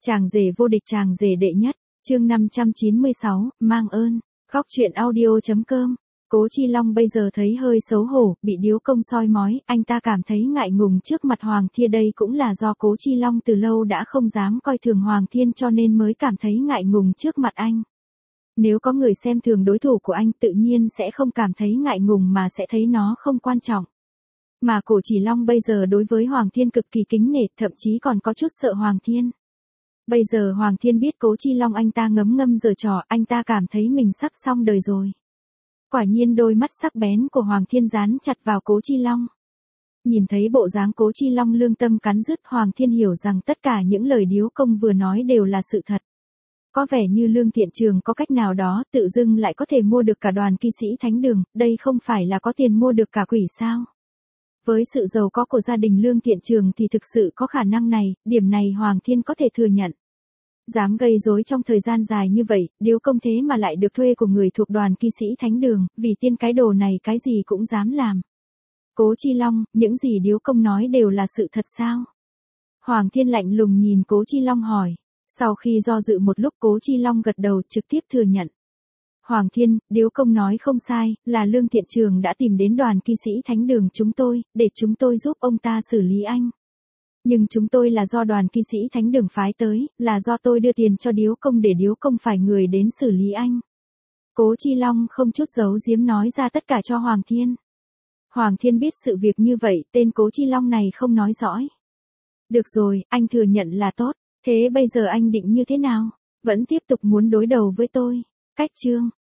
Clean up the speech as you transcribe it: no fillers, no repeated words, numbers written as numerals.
Chàng rể vô địch, chàng rể đệ nhất, chương 596, mang ơn, góc truyện audio.com. Cố Chi Long bây giờ thấy hơi xấu hổ, bị điếu công soi mói, anh ta cảm thấy ngại ngùng trước mặt Hoàng Thiên, đây cũng là do Cố Chi Long từ lâu đã không dám coi thường Hoàng Thiên cho nên mới cảm thấy ngại ngùng trước mặt anh. Nếu có người xem thường đối thủ của anh tự nhiên sẽ không cảm thấy ngại ngùng mà sẽ thấy nó không quan trọng. Mà Cố Chi Long bây giờ đối với Hoàng Thiên cực kỳ kính nể, thậm chí còn có chút sợ Hoàng Thiên. Bây giờ Hoàng Thiên biết Cố Chi Long anh ta ngấm ngâm giở trò, anh ta cảm thấy mình sắp xong đời rồi. Quả nhiên đôi mắt sắc bén của Hoàng Thiên dán chặt vào Cố Chi Long. Nhìn thấy bộ dáng Cố Chi Long lương tâm cắn rứt, Hoàng Thiên hiểu rằng tất cả những lời điếu công vừa nói đều là sự thật. Có vẻ như Lương Thiện Trường có cách nào đó tự dưng lại có thể mua được cả đoàn kỵ sĩ thánh đường, đây không phải là có tiền mua được cả quỷ sao? Với sự giàu có của gia đình Lương Thiện Trường thì thực sự có khả năng này, điểm này Hoàng Thiên có thể thừa nhận. Dám gây rối trong thời gian dài như vậy, điếu công thế mà lại được thuê của người thuộc đoàn kỵ sĩ thánh đường, vì tiên cái đồ này cái gì cũng dám làm. Cố Chi Long, những gì điếu công nói đều là sự thật sao? Hoàng Thiên lạnh lùng nhìn Cố Chi Long hỏi. Sau khi do dự một lúc Cố Chi Long gật đầu trực tiếp thừa nhận. Hoàng Thiên, điếu công nói không sai, là Lương Thiện Trường đã tìm đến đoàn kỵ sĩ thánh đường chúng tôi, để chúng tôi giúp ông ta xử lý anh. Nhưng chúng tôi là do đoàn kỵ sĩ thánh đường phái tới, là do tôi đưa tiền cho điếu công để điếu công phải người đến xử lý anh. Cố Chi Long không chút giấu giếm nói ra tất cả cho Hoàng Thiên. Hoàng Thiên biết sự việc như vậy, tên Cố Chi Long này không nói dõi. Được rồi, anh thừa nhận là tốt. Thế bây giờ anh định như thế nào? Vẫn tiếp tục muốn đối đầu với tôi? Cách chương